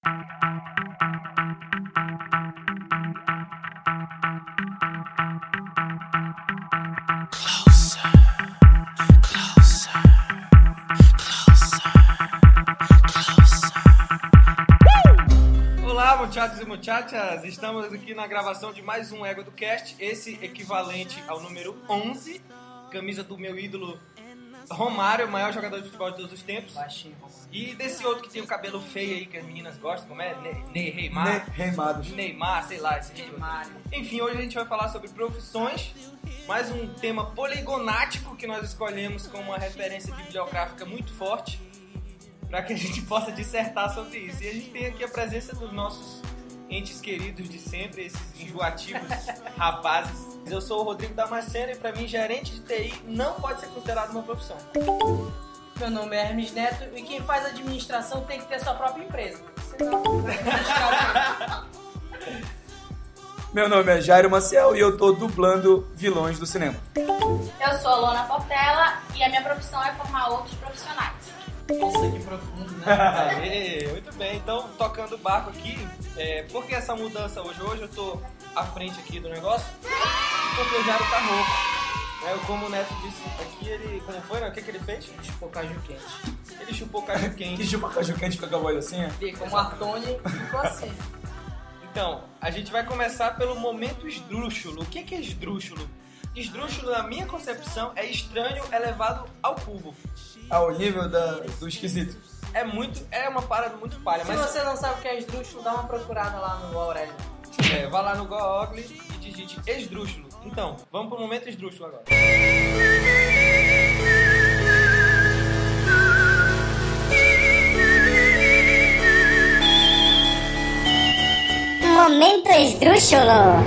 Olá, muchachos e muchachas, estamos aqui na gravação de mais um Ego do Cast, esse equivalente ao número 11, camisa do meu ídolo Romário, o maior jogador de futebol de todos os tempos. Baixinho, Romário. E desse outro que tem o cabelo feio aí, que as meninas gostam, como é? Neymar? Neymar, sei lá, esse tipo. Enfim, hoje a gente vai falar sobre profissões, mais um tema poligonático que nós escolhemos como uma referência bibliográfica muito forte, para que a gente possa dissertar sobre isso. E a gente tem aqui a presença dos nossos entes queridos de sempre, esses enjoativos rapazes. Eu sou o Rodrigo Damasceno e para mim gerente de TI não pode ser considerado uma profissão. Meu nome é Hermes Neto e quem faz administração tem que ter sua própria empresa. Senão, vai administrar o quê? Meu nome é Jairo Maciel e eu tô dublando vilões do cinema. Eu sou a Lona Portela e a minha profissão é formar outros profissionais. Nossa, que profundo, né? Aê, muito bem, então tocando o barco aqui, por que essa mudança hoje? Hoje eu tô à frente aqui do negócio porque o Jairo tá rouco. Como o Neto disse aqui, ele, como foi, né? O que ele fez? Chupou caju quente. Ele chupou caju quente. Que chupa caju quente fica com a voz assim, é? E como a Tony ficou assim. Então, a gente vai começar pelo momento esdrúxulo. O que é esdrúxulo? Esdrúxulo, na minha concepção, é estranho elevado ao cubo. Ao nível do esquisito. É uma parada muito palha. Se você não sabe o que é esdrúxulo, dá uma procurada lá no Aurélio. Vá lá no Google e digite esdrúxulo. Então, vamos pro momento esdrúxulo agora. Momento esdrúxulo.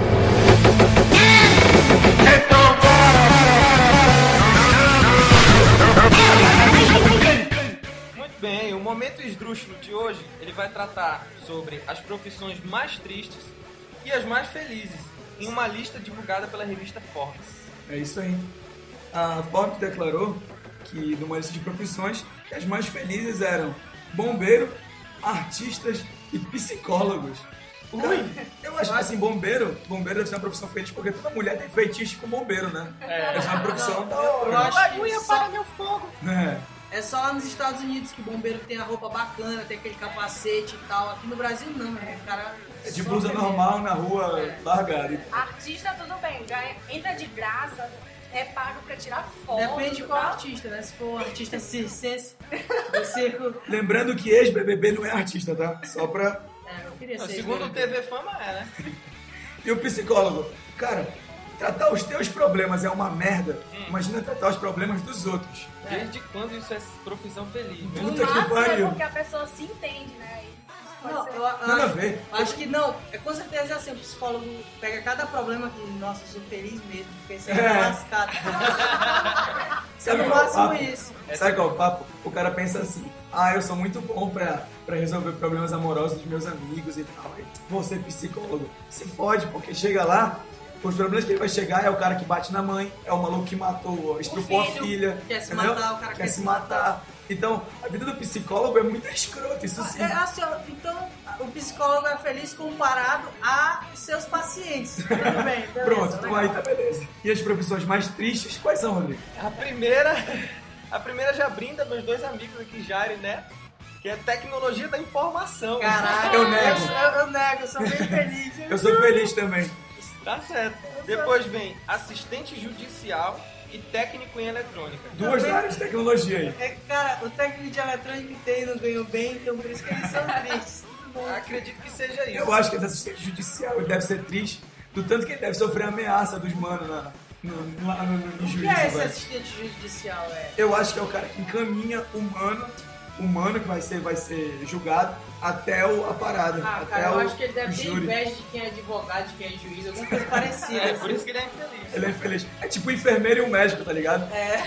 Muito bem, o momento esdrúxulo de hoje, ele vai tratar sobre as profissões mais tristes e as mais felizes, em uma lista divulgada pela revista Forbes. É isso aí. A Forbes declarou que, numa lista de profissões, que as mais felizes eram bombeiro, artistas e psicólogos. Cara, eu acho que assim, bombeiro deve ser uma profissão feliz porque toda mulher tem feitiço com bombeiro, né? Essa é uma profissão da hora. Eu acho que só... meu fogo! É só lá nos Estados Unidos que bombeiro tem a roupa bacana, tem aquele capacete e tal. Aqui no Brasil não, né? O cara É de blusa normal na rua, largada. Artista, tudo bem, entra de graça, é pago pra tirar foto. Depende de qual tá? artista, né? Se for artista circense, do circo... Lembrando que ex-BBB não é artista, tá? Só pra... eu queria ser... Segundo o TV Fama né? E o psicólogo? Cara, tratar os teus problemas é uma merda. Imagina tratar os problemas dos outros. Desde quando isso é profissão feliz? O Puta que máximo é pariu. porque a pessoa se entende, né? Aí pode Não, ser. Nada a ver. Acho que não. É com certeza assim, o psicólogo pega cada problema que, nossa, eu sou feliz mesmo, porque você é lascado. Sabe No qual é o máximo papo? isso. Sabe qual é o papo? O cara pensa assim, eu sou muito bom pra resolver problemas amorosos dos meus amigos e tal. Vou ser psicólogo. Se fode, porque chega lá, os problemas que ele vai chegar é o cara que bate na mãe, é o maluco que matou, estrupou a filha. Quer se entendeu? matar, o cara quer se matar. Então, a vida do psicólogo é muito escrota, isso sim. É, assim, ó, então, o psicólogo é feliz comparado a seus pacientes. Tudo bem, beleza, Pronto, então legal. aí tá beleza. E as profissões mais tristes, quais são, Rodrigo? A primeira já brinda meus dois amigos aqui, Jairo e Neto, que é tecnologia da informação. Caralho, Eu nego. Eu nego, eu sou bem feliz. Eu sou feliz também. Tá certo. Depois vem assistente judicial e técnico em eletrônica. Duas áreas de tecnologia aí. É, cara, o técnico de eletrônica que tem não ganhou bem, então por isso que eles são tristes. Acredito que seja isso. Eu acho que esse assistente judicial ele deve ser triste, do tanto que ele deve sofrer ameaça dos manos lá no O que juízo. é esse velho. assistente judicial? Eu acho que é o cara que encaminha o humano que vai ser julgado até a parada. Ah, até cara, eu o acho que ele deve ter júri. inveja de quem é advogado, de quem é juiz, alguma coisa parecida. É, por isso que ele é infeliz. Ele é infeliz. É tipo o enfermeiro e o médico, tá ligado? É.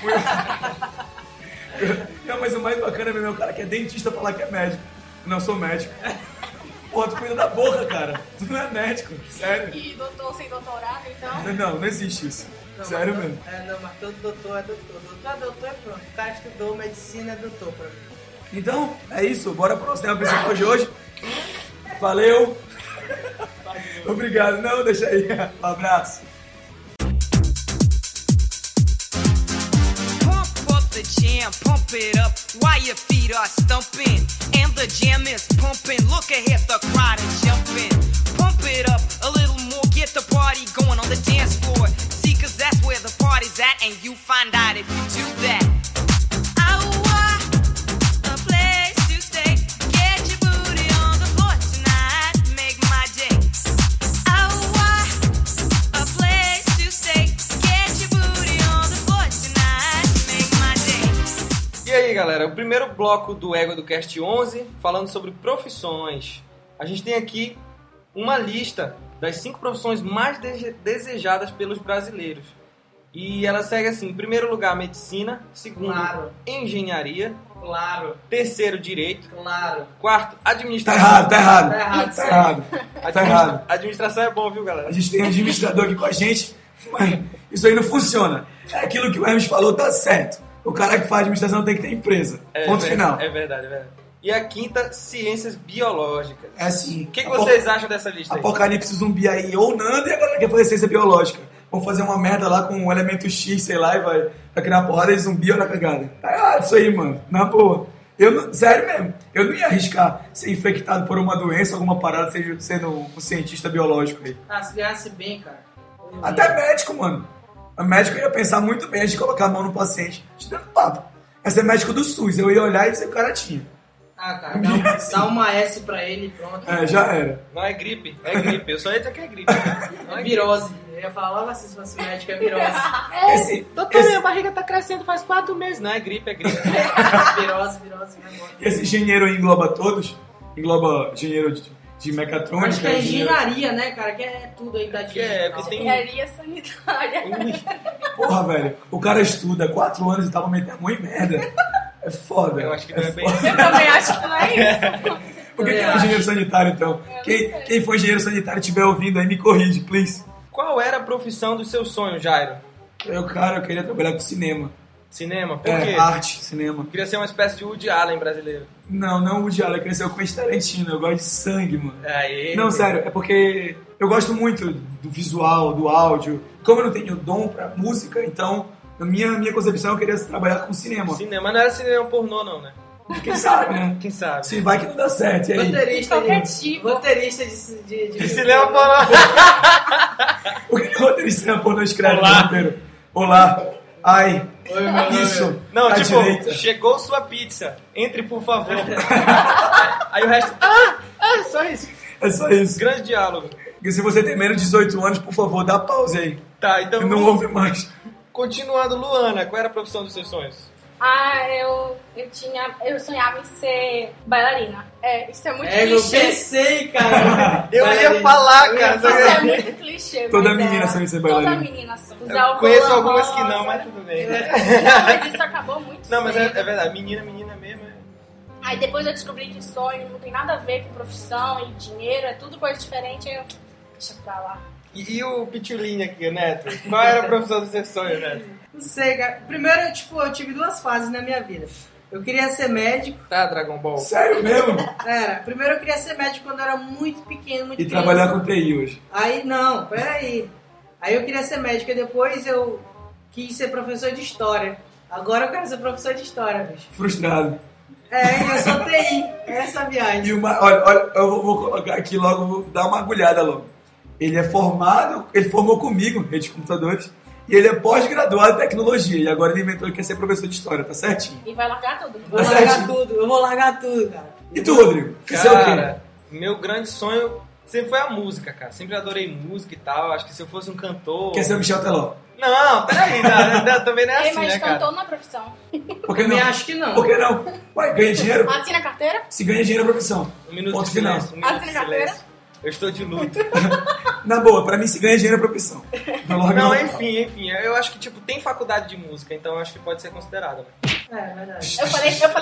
Não, mas o mais bacana mesmo é o cara que é dentista falar que é médico. Não, eu sou médico. Porra, tu cuida da boca, cara. Tu não é médico, sério. E doutor sem doutorado, então. Não existe isso. Não, Sério mas, mesmo. Não, mas todo doutor é doutor. Doutor é doutor, é pronto. O cara estudou medicina, é doutor pra mim. Então, é isso. Bora pro nosso tema principal de hoje. Valeu. Obrigado. Não, deixa aí. Um abraço. The jam, pump it up while your feet are stumping. And the jam is pumping. Look ahead, the crowd is jumping. Pump it up a little more, get the party going on the dance floor. See, cause that's where the party's at, and you find out if you do that. I want a place to stay. Get your booty on the floor tonight, make my day. I want a place to stay. Get your booty on the floor tonight, make my day. E aí, galera, o primeiro bloco do Ego do Cast 11, falando sobre profissões. A gente tem aqui uma lista das 5 profissões mais desejadas pelos brasileiros. E ela segue assim: em primeiro lugar, medicina. Segundo, Claro. engenharia. Claro, Terceiro, direito. claro. Quarto, Tá administração. errado. Administração é bom, viu, galera? A gente tem um administrador aqui com a gente, mas isso aí não funciona. É aquilo que o Hermes falou, tá certo. O cara que faz administração tem que ter empresa. Ponto final. É verdade, é verdade. E a quinta, ciências biológicas. É assim. O que vocês acham dessa lista aí? Apocalipse zumbi aí, ou nada, e agora quer fazer ciência biológica. Vamos fazer uma merda lá com um elemento X, sei lá, e vai criar uma porrada de zumbi, olha a cagada. Tá errado isso aí, mano. Na boa. Sério mesmo, eu não ia arriscar ser infectado por uma doença, alguma parada, sendo um cientista biológico aí. Ah, se ganhasse bem, cara. Até médico, mano. O médico ia pensar muito bem antes de colocar a mão no paciente. Te dando papo. Ia ser médico do SUS, eu ia olhar e dizer que o cara tinha. Ah, cara, dá uma S pra ele e pronto. É, já era. Não é gripe, é gripe. Eu só ia dizer que é gripe. É virose. Eu ia falar logo assim, se fosse médico, é virose. Doutor, minha barriga tá crescendo faz 4 meses. Não, é gripe, é gripe. virose, vai embora. E esse engenheiro aí engloba todos? Engloba engenheiro de mecatrônica? Acho que é engenharia, né, cara? Que é tudo aí da porque tem... Engenharia sanitária. Porra, velho, o cara estuda 4 anos e tava metendo a mão em merda. É foda. Eu acho que não é bem foda. Eu também acho que não é isso. Por que é engenheiro sanitário, então? Quem for engenheiro sanitário e estiver ouvindo aí, me corrige, please. Qual era a profissão do seu sonho, Jairo? Eu queria trabalhar com cinema. Cinema? Por quê? Arte, cinema. Eu queria ser uma espécie de Woody Allen brasileiro. Não, o Diário, eu queria ser o Quentin Tarantino, eu gosto de sangue, mano. Aí. Não, sério, é porque eu gosto muito do visual, do áudio. Como eu não tenho dom pra música, então, na minha concepção, eu queria trabalhar com cinema. Cinema não era cinema pornô, não, né? Quem sabe, né? Quem sabe? Se vai que não dá certo, e aí? Roteirista de cinema pornô. O que o roteirista de cinema pornô escreve Olá. no roteiro? Olá. Ai. Oi, meu nome. Isso. Não, à tipo, direita. chegou sua pizza. Entre, por favor. Aí o resto... só isso. É só isso. Grande diálogo. E se você tem menos de 18 anos, por favor, dá pausa aí. Tá, então... Não ouve mais. Continuando, Luana, qual era a profissão dos seus sonhos? Eu sonhava em ser bailarina. Isso é muito Eu clichê. pensei, cara. Eu ia falar, cara. Isso é muito clichê. Toda mas menina sonha em ser bailarina. Toda menina sonha. Usar Eu o conheço colã algumas que rosa. não, mas tudo bem. Não, mas isso acabou muito Não, mas é cedo. verdade. Menina mesmo. Aí depois eu descobri que sonho não tem nada a ver com profissão e dinheiro, é tudo coisa diferente, aí eu... Deixa pra lá. E o Pitulinha aqui, Neto? Qual era a profissão dos seus sonhos, Neto? Não sei, cara. Primeiro, eu tive 2 fases na minha vida. Eu queria ser médico. Tá, Dragon Ball. Sério mesmo? Primeiro eu queria ser médico quando eu era muito pequeno, muito E criança. trabalhar com TI hoje. Aí, não, peraí. Aí eu queria ser médico e depois eu quis ser professor de história. Agora eu quero ser professor de história, bicho. Frustrado. Eu sou TI. Essa é a viagem. E olha, eu vou colocar aqui logo, vou dar uma agulhada logo. Ele é formado, ele formou comigo, rede de computadores, e ele é pós-graduado em tecnologia, e agora ele inventou que quer ser professor de história, tá certinho? E vai largar tudo. Eu vou largar tudo, cara. E tu, Rodrigo? Que você é o quê? Cara, meu grande sonho sempre foi a música, cara. Sempre adorei música e tal. Acho que se eu fosse um cantor... Quer ser o Michel Teló? Não, peraí, também não é assim, Mas né, cara? cantor não é profissão. Por que Também não? acho que não. Por que não? Ué, ganha dinheiro? Assina a carteira? Se ganha dinheiro é profissão. Um minuto Ponto de silêncio. final. Um minuto de Assina a carteira? silêncio. Eu estou de luto. Na boa, pra mim se ganha dinheiro é profissão. Não, enfim. Eu acho que, tipo, tem faculdade de música, então eu acho que pode ser considerada. É verdade. Eu falei cantor.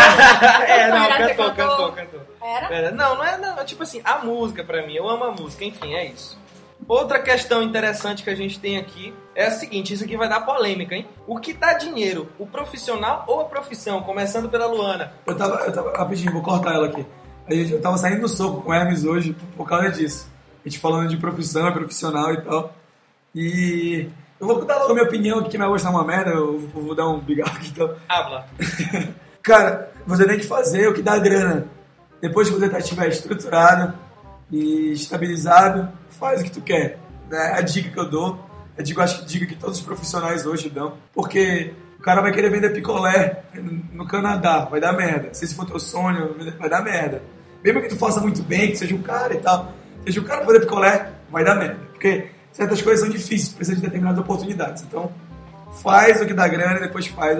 Cantor. Era? Não é, tipo assim, a música pra mim, eu amo a música, enfim, é isso. Outra questão interessante que a gente tem aqui é a seguinte, isso aqui vai dar polêmica, hein? O que dá dinheiro, o profissional ou a profissão? Começando pela Luana. Eu tava rapidinho, vou cortar ela aqui. Eu tava saindo no soco com o Hermes hoje por causa disso. A gente falando de profissão, profissional e tal. E eu vou dar logo a minha opinião, que quem vai gostar uma merda, eu vou dar um bigal aqui então. Habla. Cara, você tem que fazer o que dá grana. Depois que você estiver estruturado e estabilizado, faz o que tu quer. É a dica que eu dou. Acho que dica que todos os profissionais hoje dão. Porque o cara vai querer vender picolé no Canadá, vai dar merda. Se esse for teu sonho, vai dar merda. Mesmo que tu faça muito bem, que seja um cara e tal, seja um cara pra vender picolé, vai dar merda. Porque certas coisas são difíceis, precisa de determinadas oportunidades. Então, faz o que dá grana e depois faz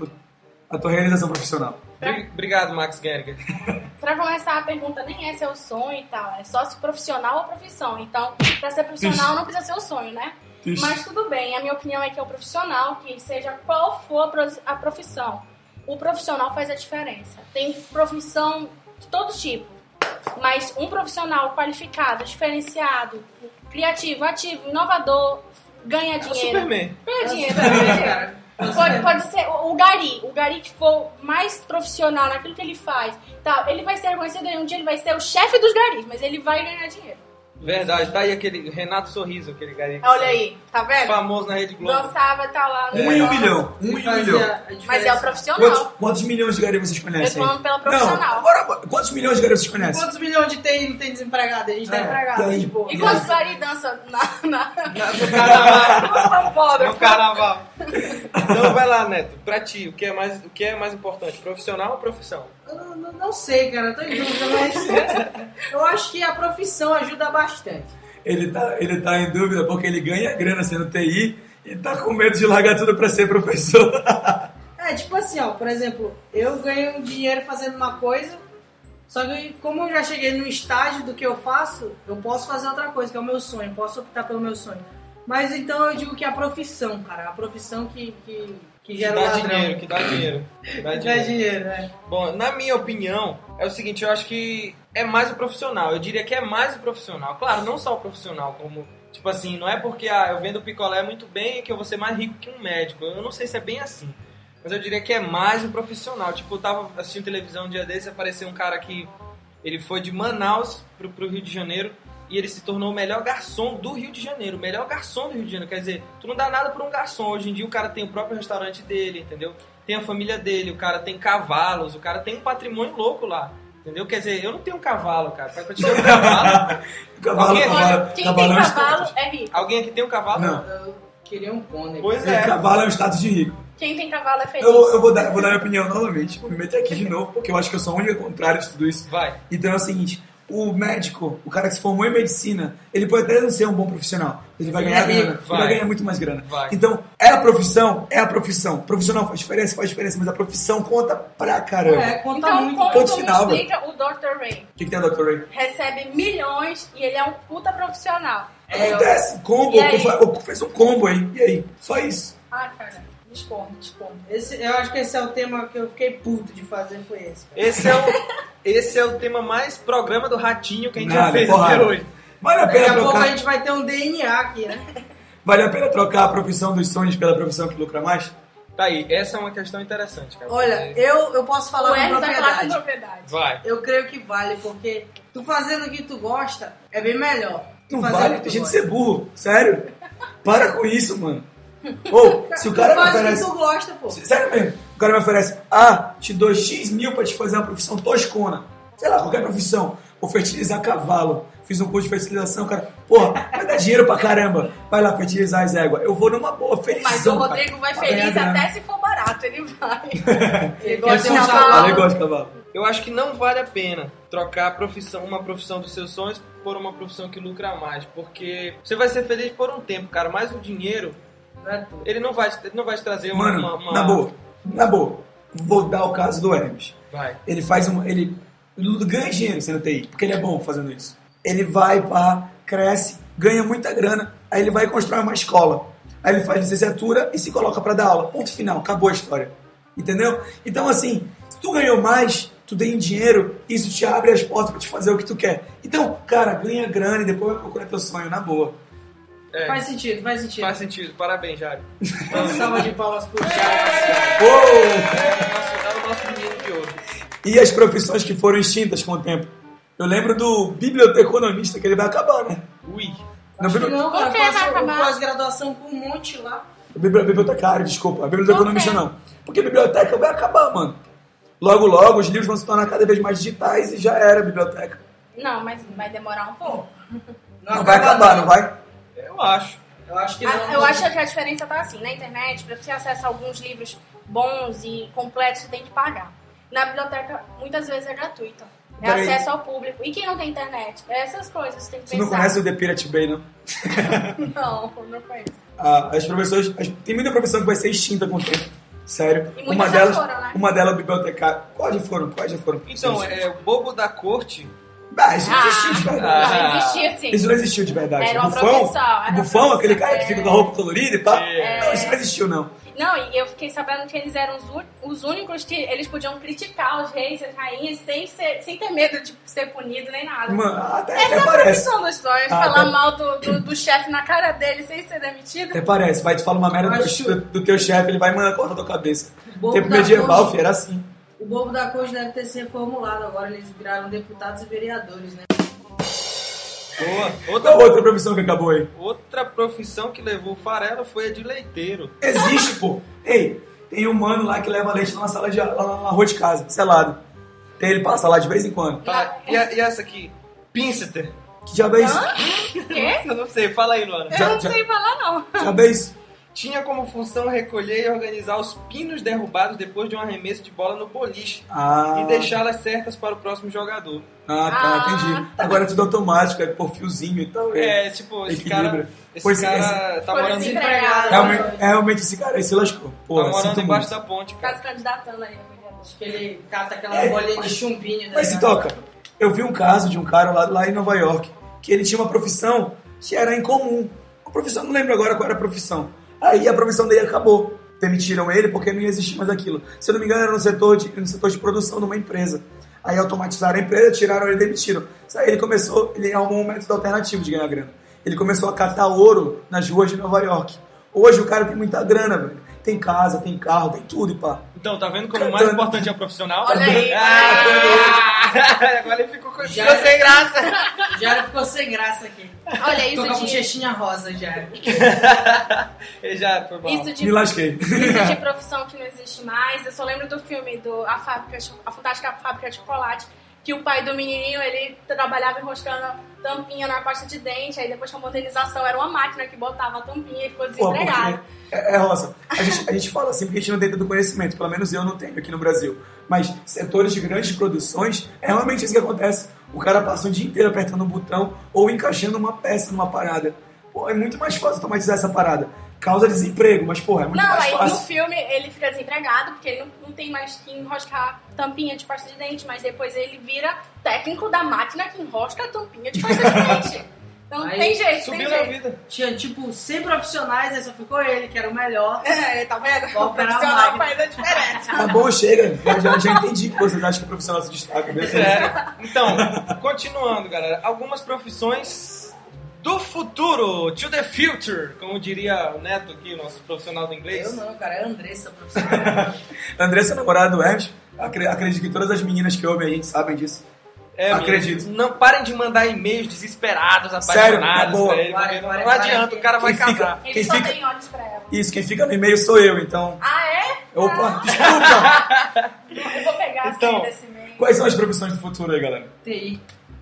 a tua realização profissional. Obrigado, Max Gerger. Pra começar, a pergunta nem é seu sonho e tal, é só se profissional ou profissão. Então, pra ser profissional não precisa ser o sonho, né? Mas tudo bem, a minha opinião é que é o profissional, que seja qual for a profissão, o profissional faz a diferença. Tem profissão de todo tipo, mas um profissional qualificado, diferenciado, criativo, ativo, inovador, ganha dinheiro. Superman. Ganha dinheiro. Pode ser o Gari que for mais profissional naquilo que ele faz, tá, ele vai ser reconhecido e um dia ele vai ser o chefe dos garis, mas ele vai ganhar dinheiro. Verdade, tá aí aquele Renato Sorriso, aquele gari. Olha aí, tá vendo? Famoso na Rede Globo. Dançava, tá lá no 1 em 1 milhão. 1 em 1 milhão. Mas é o profissional. Quantos milhões de garis vocês conhecem? Eu tô falando pela profissional. Não, agora, quantos milhões de garis vocês conhecem? Quantos milhões de TI não tem desempregado? A gente tá empregado. aí, Tipo, E quantos gari dançam No carnaval. no No carnaval. Então vai lá, Neto. Pra ti, o que é mais importante? Profissional ou profissão? Eu não sei, cara. Eu tô em dúvida, mas eu acho que a profissão ajuda bastante. Ele tá em dúvida porque ele ganha grana sendo TI e tá com medo de largar tudo pra ser professor. É, tipo assim, ó, por exemplo, eu ganho dinheiro fazendo uma coisa, só que como eu já cheguei no estágio do que eu faço, eu posso fazer outra coisa, que é o meu sonho, posso optar pelo meu sonho. Mas então eu digo que é a profissão, cara, a profissão que gera dá ladrão. dinheiro, que dá dinheiro. Dá dinheiro, né? Bom, na minha opinião, é o seguinte, eu acho que é mais o profissional. Eu diria que é mais o profissional. Claro, não só o profissional, como... Tipo assim, não é porque eu vendo picolé muito bem que eu vou ser mais rico que um médico. Eu não sei se é bem assim. Mas eu diria que é mais o profissional. Tipo, eu tava assistindo televisão um dia desse e apareceu um cara que... Ele foi de Manaus pro Rio de Janeiro e ele se tornou o melhor garçom do Rio de Janeiro. O melhor garçom do Rio de Janeiro. Quer dizer, tu não dá nada por um garçom. Hoje em dia o cara tem o próprio restaurante dele, entendeu? Tem a família dele, o cara tem cavalos, o cara tem um patrimônio louco lá. Entendeu? Quer dizer, eu não tenho um cavalo, cara. Pra eu te dar um cavalo... Quem tem cavalo é rico. Alguém aqui tem um cavalo? Não. Eu queria um pônei. Pois é. Cavalo é um status de rico. Quem tem cavalo é feliz. Eu vou dar minha opinião novamente. Vou me meter aqui de novo, porque eu acho que eu sou a única contrária de tudo isso. Vai. Então é o seguinte, o médico, o cara que se formou em medicina, ele pode até não ser um bom profissional. Ele vai ganhar grana. Ele vai ganhar muito mais grana. Vai. Então, é a profissão. O profissional faz diferença, mas a profissão conta pra caramba. Conta Então, muito. como Ponto tu me final, explica o Dr. Ray? O que tem o Dr. Ray? Recebe milhões e ele é um puta profissional. Acontece, combo, E aí? fez um combo aí. E aí? Só isso. Ah, cara, discordo. Eu acho que esse é o tema que eu fiquei puto de fazer, foi esse. Esse é o tema mais programa do Ratinho que a gente Nada, já fez porrada. até hoje. Vale a Daqui pena a pouco a trocar. gente vai ter um DNA aqui, né? Vale a pena trocar a profissão dos sonhos pela profissão que lucra mais? Tá aí, essa é uma questão interessante, cara. Olha, eu posso falar O com Hermes vai falar com propriedade. propriedade. Vai. Eu creio que vale, porque tu fazendo o que tu gosta é bem melhor. Tu Não fazendo vale, o que tem tu gente gosta. ser burro. Sério. Para com isso, mano. Ou, se o cara me Faz o que oferece... tu gosta, pô. Sério mesmo. O cara me oferece, te dou X mil pra te fazer uma profissão toscona. Sei lá, qualquer profissão. Vou fertilizar cavalo. Fiz um curso de fertilização, cara. Porra, vai dar dinheiro pra caramba. Vai lá fertilizar as éguas. Eu vou numa boa, felizão. Mas o Rodrigo vai Pra ganhar feliz grana. até se for barato, ele vai. Ele Eu gosta sou de um cavalo. cavalo, eu gosto de cavalo. Eu acho que não vale a pena trocar uma profissão dos seus sonhos por uma profissão que lucra mais. Porque você vai ser feliz por um tempo, cara. Mas o dinheiro, Não é tudo. ele não vai te trazer uma... Mano, na boa. Vou dar o caso do Hermes. Vai. Ele ganha dinheiro sendo TI, porque ele é bom fazendo isso. Ele vai, cresce, ganha muita grana, aí ele vai constrói uma escola. Aí ele faz licenciatura e se coloca pra dar aula. Ponto final, acabou a história. Entendeu? Então, assim, se tu ganhou mais, tu tem dinheiro, isso te abre as portas pra te fazer o que tu quer. Então, cara, ganha grana e depois vai procurar teu sonho, na boa. É, Faz sentido. faz sentido. Parabéns, Jário. Uma salva de palmas pro Thiago. Uou! É o nosso menino de ouro. E as profissões que foram extintas com o tempo? Eu lembro do biblioteconomista, que ele vai acabar, né? Ui. Acho que não, cara. Por que Eu vai faço acabar? pós-graduação com um monte lá. Bibliotecário, desculpa. A biblioteconomista Por quê? não. Porque a biblioteca vai acabar, mano. Logo, logo, os livros vão se tornar cada vez mais digitais e já era a biblioteca. Não, mas vai demorar um pouco. Não vai acabar, não vai? Eu acho. Eu acho que não. Eu acho que a diferença tá assim, na internet, pra você acessar alguns livros bons e completos, você tem que pagar. Na biblioteca, muitas vezes é gratuito. É Peraí. acesso ao público. E quem não tem internet? Essas coisas você tem que Você não pensar. conhece o The Pirate Bay, não? Não conheço. As professoras... tem muita profissão que vai ser extinta com o tempo. Sério. E muitas já foram, né? Uma delas é bibliotecária. Quais já foram? Então, o bobo da corte. Isso não existiu de verdade. Não existia sim. Isso não existiu de verdade. Era uma Bufão, profissão, era Bufão, uma aquele profissão, cara que fica com a roupa colorida e tal. Não, isso não existiu, não. Não, e eu fiquei sabendo que eles eram os únicos que eles podiam criticar os reis e as rainhas sem ter medo de ser punido nem nada. Mano, até Essa é a parece. profissão dos sonhos, falar mal do chefe na cara dele sem ser demitido. Até parece. Vai te falar uma merda do teu chefe, ele vai mandar cortar tua cabeça. Bobo Tempo da medieval, corte. filho, era assim. O bobo da corte deve ter se reformulado. Agora eles viraram deputados e vereadores, né? Boa. Outra profissão que acabou aí. Outra profissão que levou o farelo foi a de leiteiro. Existe, pô. Ei, tem um mano lá que leva leite na sala lá na rua de casa, selado. Ele passa lá de vez em quando. Tá. E essa aqui? Pinceter. Que diabo é isso? Quê? Eu não sei, fala aí, Luana. Eu não sei falar, não. Que diabo é isso? Tinha como função recolher e organizar os pinos derrubados depois de um arremesso de bola no boliche. E deixá-las certas para o próximo jogador. Entendi. Agora é tudo automático, é por fiozinho e tal. Tipo, equilíbrio. esse cara tá morando desempregado. Realmente esse cara aí se lascou. Pô, tá morando sinto embaixo muito. da ponte, Tá cara. se candidatando aí, vereador. Acho que ele cata aquela bolinha de chumbinho. Mas se toca. Eu vi um caso de um cara lá em Nova York, que ele tinha uma profissão que era incomum. Uma profissão, não lembro agora qual era a profissão. Aí a profissão dele acabou. Demitiram ele porque não ia existir mais aquilo. Se eu não me engano, era no setor de produção de uma empresa. Aí automatizaram a empresa, tiraram ele e demitiram. Aí ele arrumou um método alternativo de ganhar grana. Ele começou a catar ouro nas ruas de Nova York. Hoje o cara tem muita grana, velho. Tem casa, tem carro, tem tudo e pá. Então, tá vendo como o mais importante é o profissional? Olha aí. Agora ele ficou sem graça. Já ficou sem graça aqui. Olha, Tô com a isso de, bochechinha rosa já. Ele já foi bom. isso Me lasquei. de profissão que não existe mais. Eu só lembro do filme A Fantástica Fábrica de Chocolate, que o pai do menininho, ele trabalhava enroscando tampinha na pasta de dente, aí depois com a modernização era uma máquina que botava a tampinha e ficou desempregado. Rosa, a gente fala assim porque a gente não tem tanto conhecimento, pelo menos eu não tenho aqui no Brasil. Mas setores de grandes produções, é realmente isso que acontece. O cara passa o dia inteiro apertando um botão ou encaixando uma peça numa parada. Pô, é muito mais fácil automatizar essa parada. Causa desemprego, mas porra, é muito mais Aí fácil. no filme ele fica desempregado, porque ele não tem mais que enroscar tampinha de pasta de dente, mas depois ele vira técnico da máquina que enrosca a tampinha de pasta de dente. Então Aí tem jeito, Subiu tem na jeito. vida. Tinha tipo 100 profissionais, aí só ficou ele, que era o melhor. Tá vendo? Vou O operar a profissional máquina. faz a diferença. Tá bom, chega. Já entendi que vocês acham que o profissional se destaca. Sério. Então, continuando, galera. Algumas profissões do futuro, to the future, como diria o Neto aqui, nosso profissional do inglês. Eu não, cara, é a Andressa profissional. Andressa, namorada do Hermes, acredito que todas as meninas que ouvem a gente sabem disso. Acredito. Não parem de mandar e-mails desesperados, Sério? apaixonados É boa. pra ele, porque Vai, não adianta, o cara vai Quem fica- casar. Ele só tem olhos pra ela. Isso, quem fica no e-mail sou eu, então... Ah, é? Opa, desculpa! Eu vou pegar Então, a senha desse e-mail. Quais são as profissões do futuro aí, galera? TI.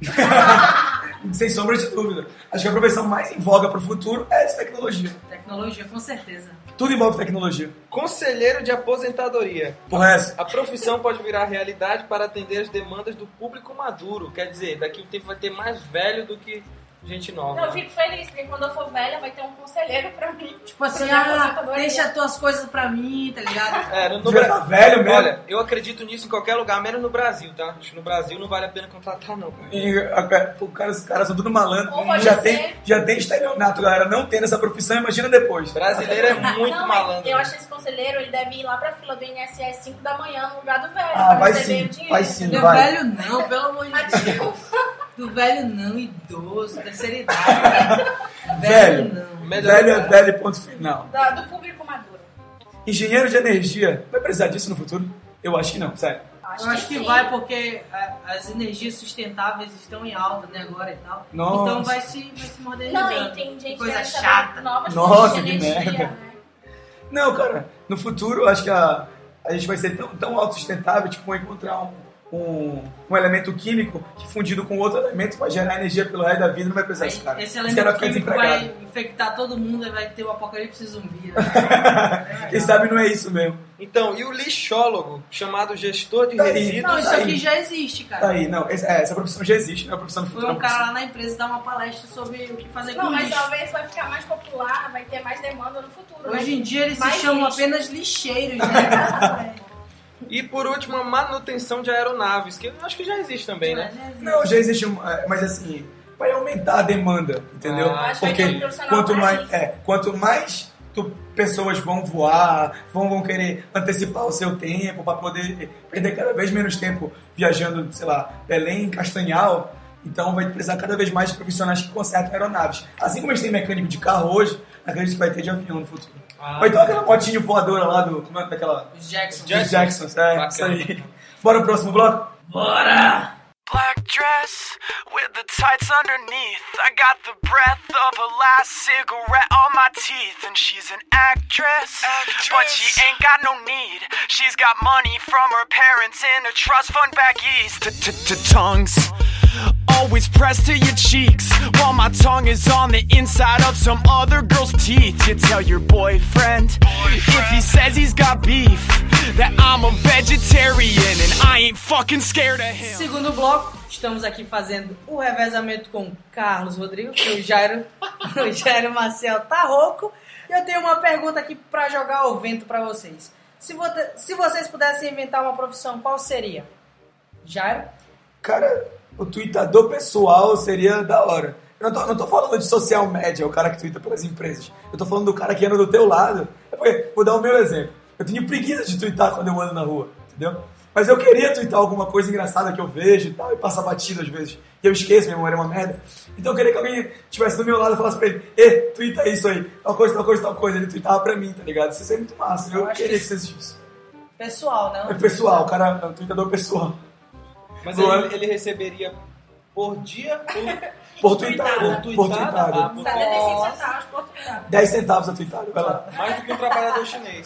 Sem sombra de dúvida. Acho que a profissão mais em voga pro futuro é de tecnologia. Tecnologia, com certeza. Tudo envolve tecnologia. Conselheiro de aposentadoria. Por essa. A profissão pode virar realidade para atender as demandas do público maduro. Quer dizer, daqui a um tempo vai ter mais velho do que gente nova. Eu fico feliz, porque quando eu for velha vai ter um conselheiro pra mim. Tipo assim, Pra minha aposentadoria. deixa as tuas coisas pra mim, tá ligado? Tu já tá velho mesmo? Olha, eu acredito nisso em qualquer lugar, menos no Brasil, tá? Acho que no Brasil não vale a pena contratar, não. Cara. Os caras são tudo malandro. Ou pode Já ser. tem estelionato, galera. Não tendo essa profissão, imagina depois. Brasileiro é muito Não, malandro. Eu acho que esse conselheiro ele deve ir lá pra fila do INSS 5 da manhã no lugar do velho. Ah, pra vai receber sim, o dinheiro, vai sim. entendeu? Do vai. velho não, pelo amor de Mas, Deus. tipo, Do velho não, idoso, terceira idade. Velho. não. Melhor- Velho é velho, ponto final. do público maduro. Engenheiro de energia. Vai precisar disso no futuro? Eu acho que não, sério. Eu acho que vai porque as energias sustentáveis estão em alta, né, agora e tal. Nossa. Então vai se modernizando. Não, e tem gente coisa que chata. novas Nossa, fontes de que energia, merda. né? Não, cara, no futuro eu acho que a gente vai ser tão autossustentável, tipo, encontrar um elemento químico que fundido com outro elemento vai gerar energia pelo resto da vida, não vai precisar desse cara. Esse Esse cara elemento vai ficar químico desempregado. vai infectar todo mundo e vai ter o apocalipse zumbi. Né? Quem sabe não é isso mesmo. Então, e o lixólogo, chamado gestor de Daí. resíduos... Não, isso Aí. aqui já existe, cara. Aí, não, essa profissão já existe, não é a profissão do Foi futuro. um cara lá na empresa dar uma palestra sobre o que fazer com Não, mas lixo. talvez vai ficar mais popular, vai ter mais demanda no futuro. Hoje em dia eles se Mais chamam lixo. apenas lixeiros, né? E por último, a manutenção de aeronaves, que eu acho que já existe também, né? Não, já existe mas assim, vai aumentar a demanda, entendeu? Ah, acho que vai ter um Porque profissional quanto pra mais, isso. quanto mais pessoas vão voar, vão querer antecipar o seu tempo para poder perder cada vez menos tempo viajando, sei lá, Belém, Castanhal, então vai precisar cada vez mais de profissionais que consertam aeronaves. Assim como a gente tem mecânico de carro hoje, acredito que vai ter de avião no futuro. Ou então aquela motinho voadora lá daquela... Os Jackson. Dos Jacksons, isso aí. Bora pro próximo bloco? Bora! Black dress with the tights underneath. I got the breath of a last cigarette on my teeth. And she's an actress, but she ain't got no need. She's got money from her parents in a trust fund back east. Tongues always pressed to your cheeks, while my tongue is on the inside of some other girl's teeth. You tell your boyfriend if he says he's got beef that I'm a vegetarian and I ain't fucking scared of him. Segundo bloco, estamos aqui fazendo o revezamento com o Carlos Rodrigo, que o Jairo Maciel tá rouco. E eu tenho uma pergunta aqui pra jogar ao vento pra vocês. Se vocês pudessem inventar uma profissão, qual seria? Jairo? Cara, o tweetador pessoal seria da hora. Eu não tô falando de social media, o cara que twitta pelas empresas. Eu tô falando do cara que anda do teu lado. É porque, vou dar o meu exemplo. Eu tenho preguiça de twittar quando eu ando na rua, entendeu? Mas eu queria twittar alguma coisa engraçada que eu vejo e tal, e passa batido às vezes. E eu esqueço, minha memória é uma merda. Então eu queria que alguém estivesse do meu lado e falasse pra ele, twita isso aí, tal coisa, tal coisa, tal coisa. Ele tweetava pra mim, tá ligado? Isso é muito massa. Eu queria que fosse isso. Pessoal, né? É pessoal, o cara é um tweetador pessoal. Mas ele receberia por dia? Por tweetado. Por tweetado. 75 centavos por tweetado. 10 centavos a tweetado, vai lá. Mais do que um trabalhador chinês.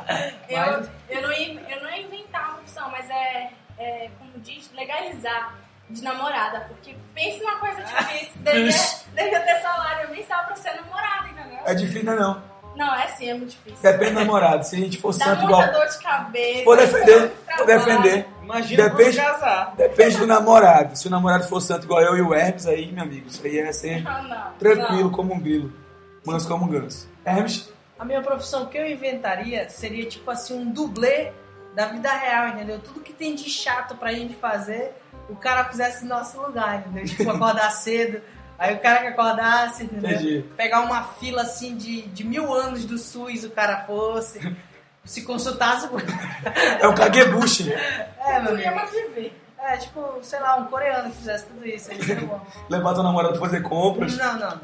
Eu não ia inventar uma opção, mas como diz, legalizar de namorada. Porque pense numa coisa difícil. Devia ter salário mensal pra ser namorada, entendeu? É difícil, não. Não, é sim, é muito difícil. Depende do namorado. Se a gente for Dá santo muita igual... dor de cabeça. Vou defender. trabalho. Imagina quando casar. Depende do namorado. Se o namorado for santo igual eu e o Hermes, aí, meu amigo, isso aí ia ser Não. tranquilo como um grilo. Manso como um ganso. Hermes? A minha profissão que eu inventaria seria tipo assim, um dublê da vida real, entendeu? Tudo que tem de chato pra gente fazer, o cara fizesse no nosso lugar, entendeu? Tipo, acordar cedo, aí o cara que acordasse, entendeu? Entendi. Pegar uma fila assim de 1000 anos do SUS, o cara fosse, se consultasse... É um kagebushi. É, meu Eu ia amigo. mais viver. É, tipo, sei lá, um coreano que fizesse tudo isso, aí seria bom. Levar teu namorado pra fazer compras. Não.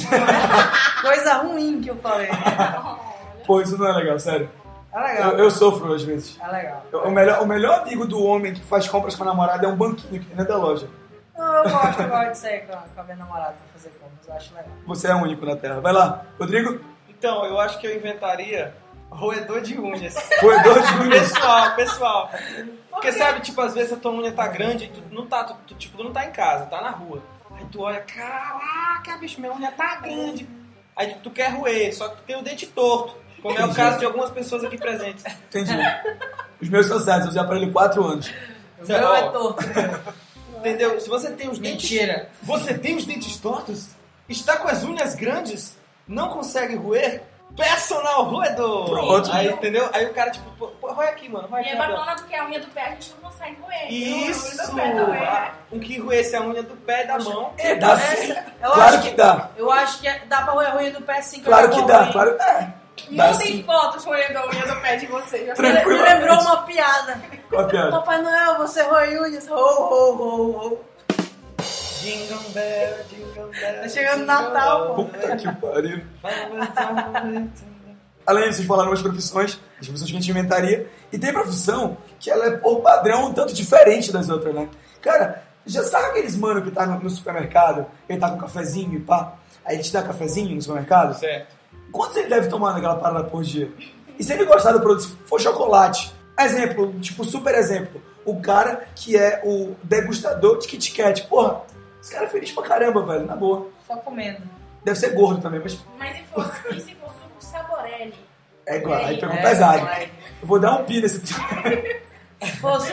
Coisa ruim que eu falei. Pô, isso não é legal, sério. É legal. Eu sofro às vezes. É legal. O melhor amigo do homem que faz compras com a namorada é um banquinho que tem dentro da loja. Não, eu gosto de sair com a minha namorada pra fazer compras, eu acho legal. Você é único na Terra. Vai lá, Rodrigo. Então, eu acho que eu inventaria roedor de unhas. Roedor de unhas. Pessoal. Porque sabe, tipo, às vezes a tua unha tá grande e tu não tá, tu não tá em casa, tá na rua. Aí tu olha, caraca, bicho, minha unha tá grande. Aí tu quer roer, só que tu tem o dente torto. Como é o caso de algumas pessoas aqui presentes. Entendi. Os meus são certos, eu usei aparelho 4 anos. O meu é torto. Entendeu? Se você tem os dentes... Mentira. Você tem os dentes tortos? Está com as unhas grandes? Não consegue roer? Personal roedor! Pronto. Aí, entendeu? Aí o cara, tipo, pô, roe aqui, mano. Roe E aqui, é Gabriel. bacana porque a unha do pé a gente não consegue roer. Isso! A unha do pé também, né? Um que roesse a unha do pé e da mão. Dá sim. Eu Claro acho que dá. Eu acho que dá pra roer a unha do pé sim. Claro que dá. Claro. Dá Mandem sim. fotos roendo a unha do pé de vocês. Já Tranquilo. Me lembrou uma piada. Qual a piada? Papai Noel, você roe unhas. Ho, ho, ho, ho. Jingle bell, jingle bell. Tá chegando Natal, pô. Puta que pariu. Além de vocês falaram umas profissões, as profissões que a gente inventaria, e tem profissão que ela é, por padrão, um tanto diferente das outras, né? Cara, já sabe aqueles mano que tá no supermercado, ele tá com um cafezinho e pá, aí ele te dá cafezinho no supermercado? Certo. Quantos ele deve tomar naquela parada por dia? E se ele gostar do produto, se for chocolate, exemplo, tipo, super exemplo, o cara que é o degustador de Kit Kat, porra, esse cara é feliz pra caramba, velho, na boa. Só comendo. Deve ser gordo também, mas... Mas e se fosse um Saborelli? É igual, aí pegou pesado. Eu vou dar um pi nesse... Fosse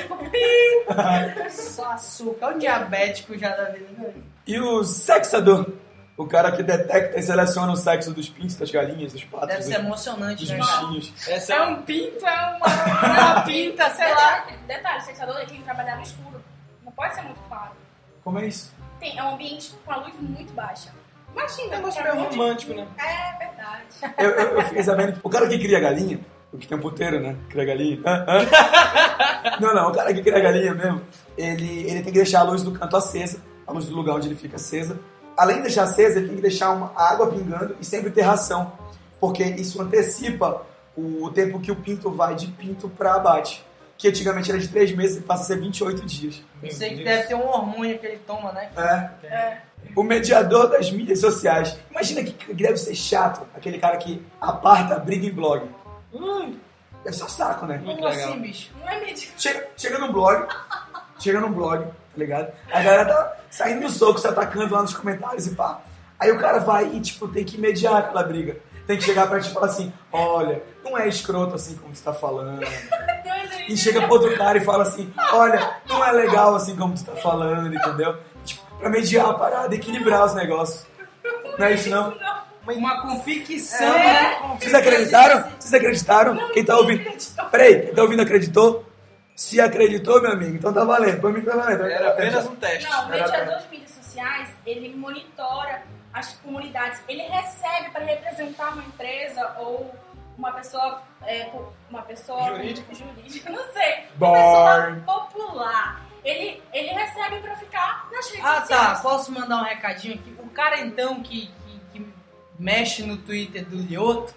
só açúcar, é um diabético já da vida. E o sexador? O cara que detecta e seleciona o sexo dos pintos, das galinhas, dos patos, Deve ser emocionante, dos né? bichinhos. Essa É um pinto, é uma pinta, sei lá. Detalhe, o sexador tem que trabalhar no escuro. Não pode ser muito claro. Como é isso? É um ambiente com a luz muito baixa. Imagina. é um negócio meio romântico, né? É verdade. Eu fiquei sabendo que o cara que cria galinha, o que tem um puteiro, né? Cria galinha. Não, o cara que cria galinha mesmo, ele tem que deixar a luz do canto acesa, a luz do lugar onde ele fica acesa. Além de deixar acesa, ele tem que deixar uma água pingando e sempre ter ração, porque isso antecipa o tempo que o pinto vai de pinto para abate, que antigamente era de 3 meses e passa a ser 28 dias. Eu sei que deve ter um hormônio que ele toma, né? O mediador das mídias sociais. Imagina que deve ser chato, aquele cara que aparta a briga em blog. Deve ser um saco, né? Muito Como legal. assim, bicho? Não é medicina. Chega num blog, tá ligado? A galera tá saindo no soco, se atacando lá nos comentários e pá. Aí o cara vai e, tipo, tem que mediar aquela briga. Tem que chegar pra ti e falar assim, olha, não é escroto assim como tu tá falando. E chega pro outro cara e fala assim, olha, não é legal assim como tu tá falando, entendeu? Tipo, pra mediar a parada, equilibrar os negócios. Não é isso, não? Uma convicção. Vocês acreditaram? Vocês acreditaram? Quem tá ouvindo? Peraí, quem tá ouvindo acreditou? Se acreditou, meu amigo, então tá valendo. Pra mim tá valendo. Era apenas um teste. Não, o mediador de mídias sociais, ele monitora as comunidades. Ele recebe para representar uma empresa ou uma pessoa Jurídica, não sei. Boring. Uma pessoa popular. Ele recebe para ficar nas redes Ah, sociais. tá. Posso mandar um recadinho aqui? O cara, então, que mexe no Twitter do Lioto...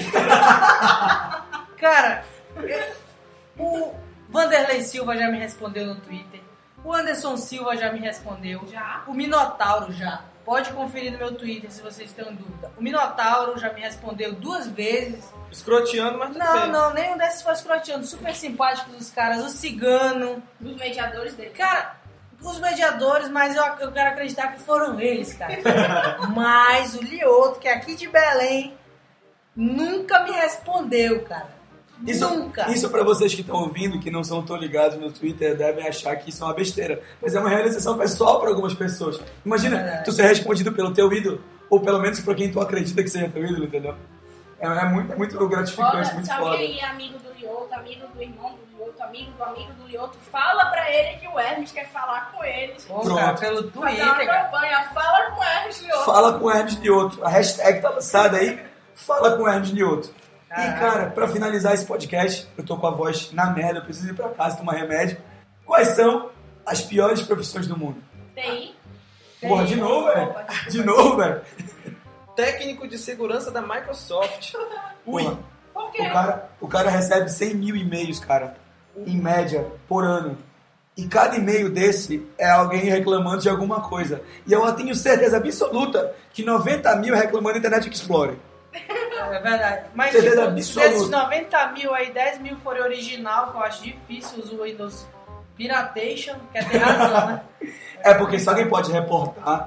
Cara, o Vanderlei Silva já me respondeu no Twitter. O Anderson Silva já me respondeu. Já? O Minotauro já. Pode conferir no meu Twitter se vocês têm dúvida. O Minotauro já me respondeu 2 vezes. Escroteando, mas tudo bem. Não, nenhum desses foi escroteando. Super simpáticos os caras. O Cigano. Dos mediadores dele. Cara, os mediadores, mas eu quero acreditar que foram eles, cara. Mas o Lioto, que é aqui de Belém, nunca me respondeu, cara. Nunca. Isso pra vocês que estão ouvindo, que não são tão ligados no Twitter, devem achar que isso é uma besteira. Mas é uma realização pessoal para algumas pessoas. Imagina, tu ser respondido pelo teu ídolo, ou pelo menos por quem tu acredita que seja teu ídolo, entendeu? É muito gratificante, Olha, muito se foda. alguém é amigo do Lioto, amigo do irmão do Lioto, amigo do Lioto, fala pra ele que o Hermes quer falar com ele. Pô, Pronto. cara, pelo Fazer uma Twitter, cara. campanha, fala com o Hermes Lioto. Fala com o Hermes Lioto. A hashtag tá lançada aí. Fala com o Hermes Lioto. E, cara, pra finalizar esse podcast, eu tô com a voz na merda, eu preciso ir pra casa tomar remédio. Quais são as piores profissões do mundo? TI. Porra, de novo, velho. Opa, desculpa. De novo, velho. Técnico de segurança da Microsoft. Ui. Por quê? O cara recebe 100 mil e-mails, cara, em média, por ano. E cada e-mail desse é alguém reclamando de alguma coisa. E eu tenho certeza absoluta que 90 mil é reclamando do Internet Explorer. É verdade. Mas Certeza tipo, absoluta. desses 90 mil aí, 10 mil forem original, que eu acho difícil o Windows Piratation, quer ter razão, né? É porque se alguém pode reportar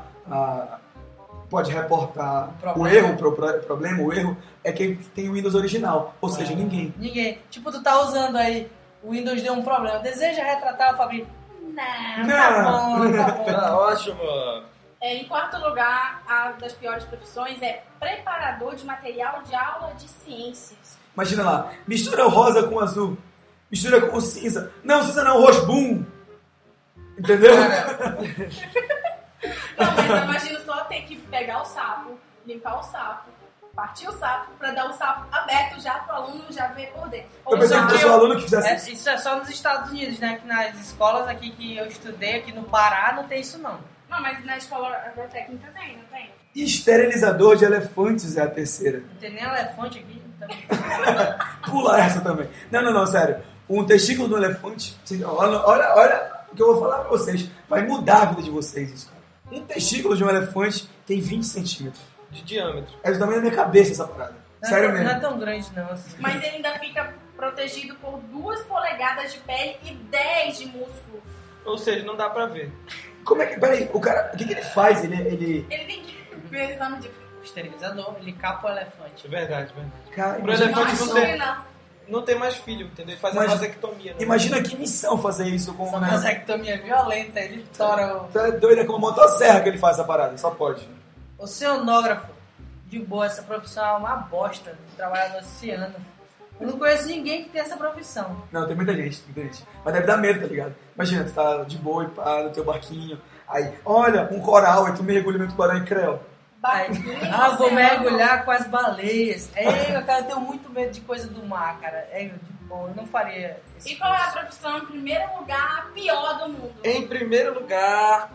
o erro, o problema, o erro, é quem tem o Windows original. Ou seja, ninguém. Ninguém. Tipo, tu tá usando aí, o Windows deu um problema. Deseja retratar o Fabrício? Não, tá bom. Tá ótimo. Em quarto lugar, a das piores profissões é preparador de material de aula de ciências. Imagina lá, mistura o rosa com o azul, mistura com o cinza. Não, cinza não, roxo, boom! Entendeu? Não, mas eu imagino só ter que pegar o sapo, limpar o sapo, partir o sapo, pra dar o sapo aberto já pro aluno já ver por dentro. Eu pensei que fosse o aluno que fizesse isso. Isso é só nos Estados Unidos, né? Que nas escolas aqui que eu estudei, aqui no Pará, não tem isso não. Não, mas na escola agrotécnica tem, não tem? Esterilizador de elefantes é a terceira. Não tem nem elefante aqui. Pula essa também. Não, sério. Um testículo do elefante... Olha o que eu vou falar pra vocês. Vai mudar a vida de vocês isso, cara. Um testículo de um elefante tem 20 centímetros. De diâmetro. É do tamanho da minha cabeça essa parada. Sério mesmo. Não é tão grande, não. Assim. Mas ele ainda fica protegido por 2 polegadas de pele e 10 de músculo. Ou seja, não dá pra ver. Como é que... Peraí, o cara... O que ele faz? Ele tem que ver exame de... Esterilizador, ele capa o elefante. É verdade. Cara, Pro elefante não tem mais filho, entendeu? Ele faz a vasectomia. Né? Imagina que missão fazer isso com... Essa vasectomia violenta, ele tora o... Tu é doido, é como motosserra que ele faz essa parada, só pode. Oceanógrafo, de boa, essa profissão é uma bosta, trabalhar no oceano. Eu não conheço ninguém que tem essa profissão. Não, tem muita gente. Mas deve dar medo, tá ligado? Imagina, tu tá de boa e pá, no teu barquinho, aí, olha, um coral, aí tu mergulha no tubarão e creu. Vou mergulhar com as baleias. Cara, eu tenho muito medo de coisa do mar, cara. De boa, eu não faria isso. E qual é a profissão, em primeiro lugar, a pior do mundo? Em primeiro lugar,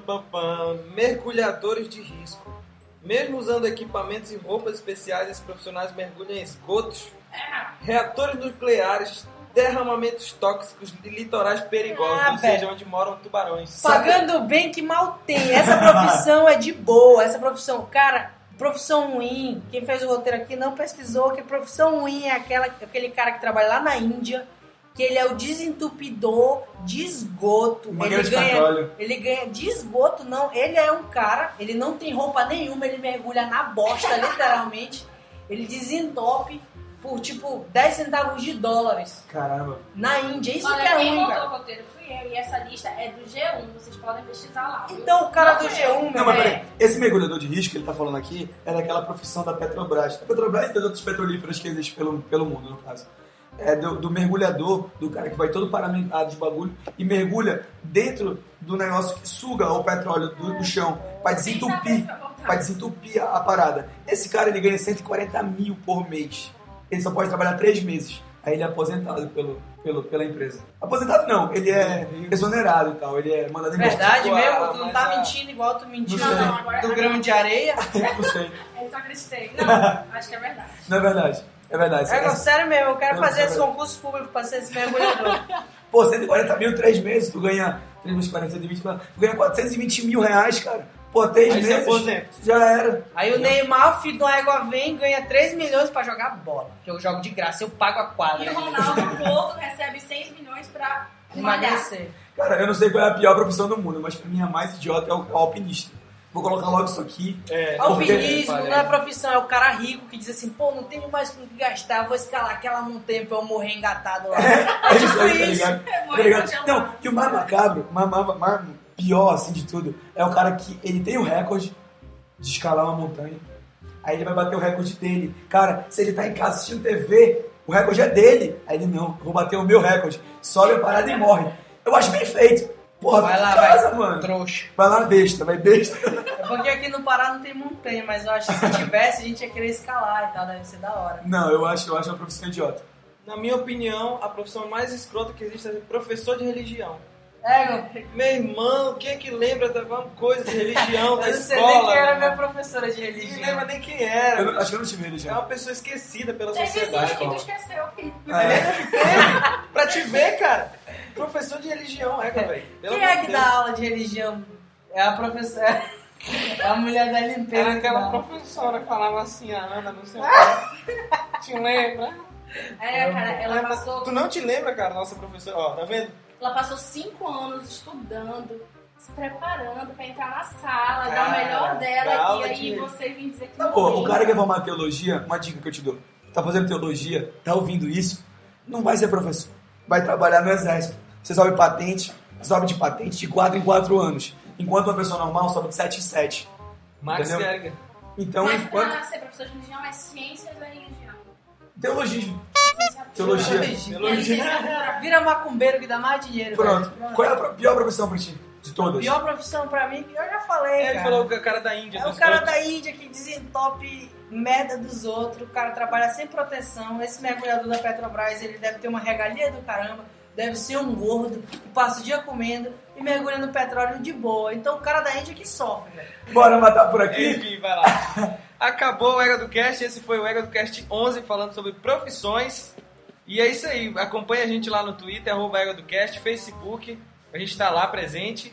mergulhadores de risco. Mesmo usando equipamentos e roupas especiais, esses profissionais mergulham em esgotos, reatores nucleares, derramamentos tóxicos e litorais perigosos, ou seja, onde moram tubarões. Pagando bem que mal tem. Essa profissão é de boa. Essa profissão, cara, profissão ruim. Quem fez o roteiro aqui não pesquisou que profissão ruim é aquele cara que trabalha lá na Índia, que ele é o desentupidor de esgoto. Ele ganha de esgoto, não. Ele é um cara, ele não tem roupa nenhuma, ele mergulha na bosta, literalmente. Ele desentope por, tipo, 10 centavos de dólares. Caramba. Na Índia. Isso Olha, que é ruim, quem montou cara. o roteiro fui eu, e essa lista é do G1, vocês podem pesquisar lá. Então, o cara do G1... Não, mas peraí, esse mergulhador de risco que ele tá falando aqui é daquela profissão da Petrobras. A Petrobras e das outras petrolíferas que existem pelo mundo, no caso. É do mergulhador, do cara que vai todo paramentado de bagulho e mergulha dentro do negócio que suga o petróleo do chão pra desentupir a parada. Esse cara, ele ganha 140 mil por mês. Ele só pode trabalhar 3 meses. Aí ele é aposentado pela empresa. Aposentado não, ele é exonerado e tal. Ele é mandado embora. Verdade mesmo? Tu não tá mentindo igual tu mentiu do grão de areia? Não sei. Eu só acreditei. Não, acho que é verdade. Não é verdade. É verdade. Sério mesmo, eu quero fazer esse concurso público pra ser esse mergulhador. Pô, 140 mil, 3 meses, tu ganha 3 vezes 40, 120, tu ganha 420 mil reais, cara. Pô, 3 meses, já era. Aí o Neymar, filho do Égua, vem e ganha 3 milhões pra jogar bola. Que eu jogo de graça, eu pago a quadra. E o Ronaldo Porto recebe 6 milhões pra emagrecer. Cara, eu não sei qual é a pior profissão do mundo, mas pra mim a mais idiota é o alpinista. Vou colocar logo isso aqui. Alpinismo não é profissão, é o cara rico que diz assim, pô, não tenho mais com o que gastar, vou escalar aquela montanha pra eu morrer engatado lá. É tipo isso, tá ligado? Não, e o mais macabro, mais pior assim de tudo, é o cara que ele tem o recorde de escalar uma montanha, aí ele vai bater o recorde dele. Cara, se ele tá em casa assistindo TV, o recorde é dele. Aí ele, não, vou bater o meu recorde. Sobe a parada e morre. Eu acho bem feito. Porra, vai lá, casa, mano. Trouxa. Vai lá, besta, vai besta. É porque aqui no Pará não tem montanha, mas eu acho que se tivesse a gente ia querer escalar e tal, deve ser da hora. Não, eu acho uma profissão idiota. Na minha opinião, a profissão mais escrota que existe é professor de religião. Meu irmão, quem é que lembra de alguma coisa de religião da escola? Eu não sei nem quem era minha professora de religião. Não lembra nem quem era. Acho que eu não tive religião. É uma pessoa esquecida pela sociedade. sociedade. Que tu esqueceu, filho. Pra te ver, cara. Professor de religião, velho. Quem é que dá aula de religião? É a professora. É a mulher da limpeza. Era aquela professora que falava assim, a Ana, não sei o que. Te lembra? Cara, ela passou... Tu não te lembra, cara, nossa professora? Ó, tá vendo? Ela passou 5 anos estudando, se preparando pra entrar na sala, dar o melhor dela, e aí você vem dizer que não. Pô, o cara que vai formar teologia, uma dica que eu te dou, tá fazendo teologia, tá ouvindo isso, não vai ser professor, vai trabalhar no exército. Você sobe de patente de 4 em 4 anos, enquanto uma pessoa normal sobe de 7 em 7. Max Gerger. Então, mas pra ser professor de religião é ciências da religião. Teologia. Vira macumbeiro que dá mais dinheiro. Pronto. Qual é a pior profissão pra ti? De todas? A pior profissão pra mim, eu já falei, Ele falou que é o cara da Índia. É o cara da Índia que desentope merda dos outros. O cara trabalha sem proteção. Esse mergulhador da Petrobras, ele deve ter uma regalia do caramba. Deve ser um gordo que passa o dia comendo e mergulha no petróleo de boa. Então o cara da Índia que sofre, velho. Bora matar por aqui? Enfim, vai lá. Acabou o Ega do Cast, esse foi o Ega do Cast 11 falando sobre profissões. E é isso aí, acompanha a gente lá no Twitter, @Ega do Cast, Facebook, a gente tá lá presente.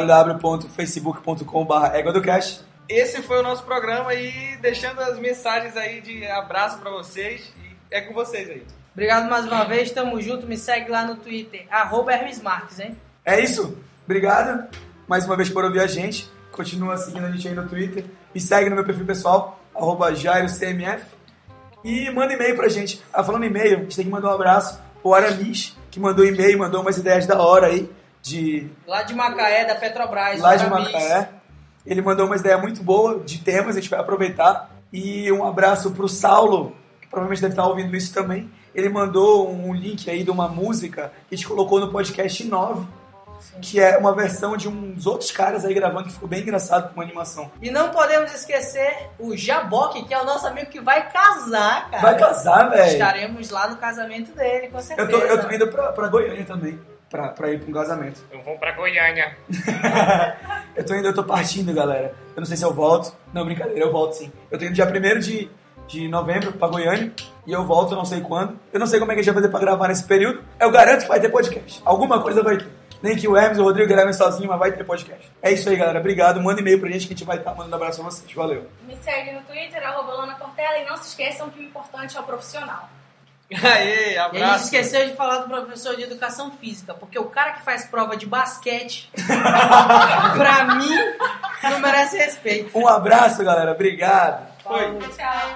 www.facebook.com/egodocast. Esse foi o nosso programa e deixando as mensagens aí de abraço pra vocês. E é com vocês aí. Obrigado mais uma vez, tamo junto, me segue lá no Twitter, @HermesMarques, hein? É isso, obrigado mais uma vez por ouvir a gente. Continua seguindo a gente aí no Twitter. Me segue no meu perfil pessoal, @JairoCMF. E manda e-mail pra gente. Falando em e-mail, a gente tem que mandar um abraço pro Aramis, que mandou e-mail, mandou umas ideias da hora aí. Lá de Macaé, da Petrobras. Lá de Macaé. Ele mandou uma ideia muito boa de temas, a gente vai aproveitar. E um abraço pro Saulo, que provavelmente deve estar ouvindo isso também. Ele mandou um link aí de uma música que a gente colocou no podcast 9, que é uma versão de uns outros caras aí gravando, que ficou bem engraçado com uma animação. E não podemos esquecer o Jaboque, que é o nosso amigo que vai casar, cara. Vai casar, velho. Estaremos lá no casamento dele, com certeza. Eu tô indo pra Goiânia também, pra ir pra um casamento. Eu vou pra Goiânia. eu tô partindo, galera. Eu não sei se eu volto. Não, brincadeira, eu volto sim. Eu tô indo dia 1º de novembro pra Goiânia e eu volto, não sei quando. Eu não sei como é que a gente vai fazer pra gravar nesse período. Eu garanto que vai ter podcast. Alguma coisa vai ter. Nem que o Hermes ou o Rodrigo gravem sozinho, mas vai ter podcast. É isso aí, galera. Obrigado. Manda e-mail pra gente que a gente vai estar mandando abraço pra vocês. Valeu. Me segue no Twitter, @LanaCortella, e não se esqueçam que o importante é o profissional. Aê, E a gente abraço. esqueceu de falar do professor de educação física, porque o cara que faz prova de basquete, pra mim, não merece respeito. Um abraço, galera. Obrigado. Foi. Tchau.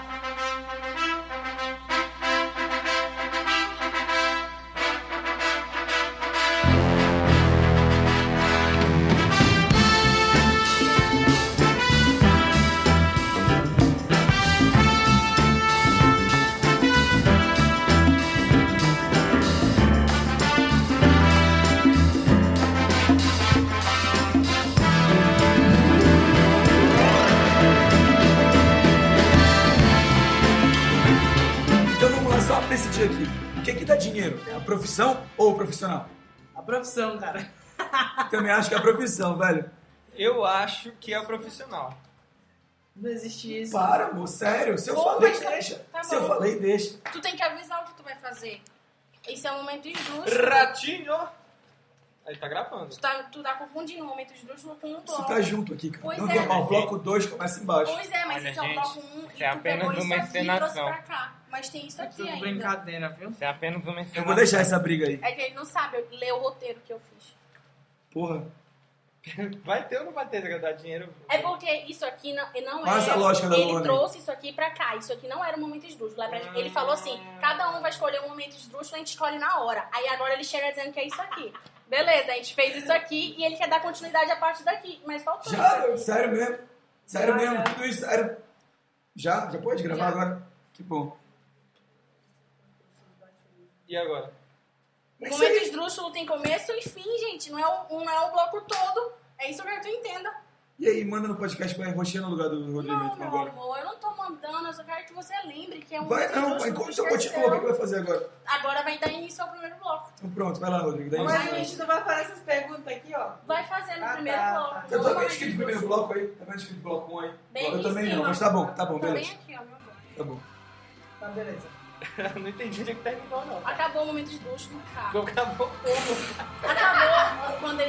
Decidir aqui, o que dá dinheiro? É a profissão ou o profissional? A profissão, cara. Também acho que é a profissão, velho. Eu acho que é o profissional. Não existe isso. Para, amor, sério. Se eu Pô, falei, mas deixa. tá Se eu bom. falei, deixa. Tu tem que avisar o que tu vai fazer. Isso é um momento esdrúxulo. Ratinho. Aí tá gravando. Tu tá confundindo o momento esdrúxulo com o Isso bloco. tá junto aqui, cara. Pois não é. tem mal. O bloco 2 começa embaixo. Pois é, mas Olha, isso é o gente, bloco 1 isso e é tu apenas pegou uma isso aqui e trouxe encenação. pra cá. Mas tem isso aqui Tudo ainda. brincadeira, viu? Isso é apenas uma Eu vou deixar essa briga aí. É que ele não sabe ler o roteiro que eu fiz. Porra. Vai ter ou não vai ter que dar dinheiro? É porque isso aqui não Mas é... a lógica da ele Luana. trouxe isso aqui pra cá. Isso aqui não era um momento esdrúxulo. Ele falou assim, cada um vai escolher um momento esdrúxulo, a gente escolhe na hora. Aí agora ele chega dizendo que é isso aqui. Beleza, a gente fez isso aqui e ele quer dar continuidade à parte daqui. Mas faltou isso Já? aqui. Sério mesmo? Sério Já, mesmo? já. Tudo isso, sério? Já? Já pode gravar Já. agora? Que bom. E agora? O momento esdrúxulo tem começo e fim, gente. Não é o bloco todo. É isso que eu quero que tu entenda. E aí, manda no podcast pra Roxinha no lugar do Rodrigo Não, então, meu agora. amor, eu não tô mandando. Eu só quero que você lembre que é um Vai, momento não, vai, esdrúxulo. então continua. O que vai fazer agora? Agora vai dar início ao primeiro bloco. Então pronto, vai lá, Rodrigo. Dá Mas a início. gente não vai fazer essas perguntas aqui, ó. Vai fazer no Ah, primeiro tá, bloco. tá. Eu Não tô bem vai escrito no esdrúxulo. primeiro bloco aí. Tá bem escrito no bloco 1 aí. Bem Eu aqui também em não, cima. mas tá bom, Tá beleza. bem aqui, ó, meu bloco. Tá bom. Tá, beleza. Não entendi onde é que terminou, não. Acabou o momento esdrúxulo, cara. Acabou como? Acabou quando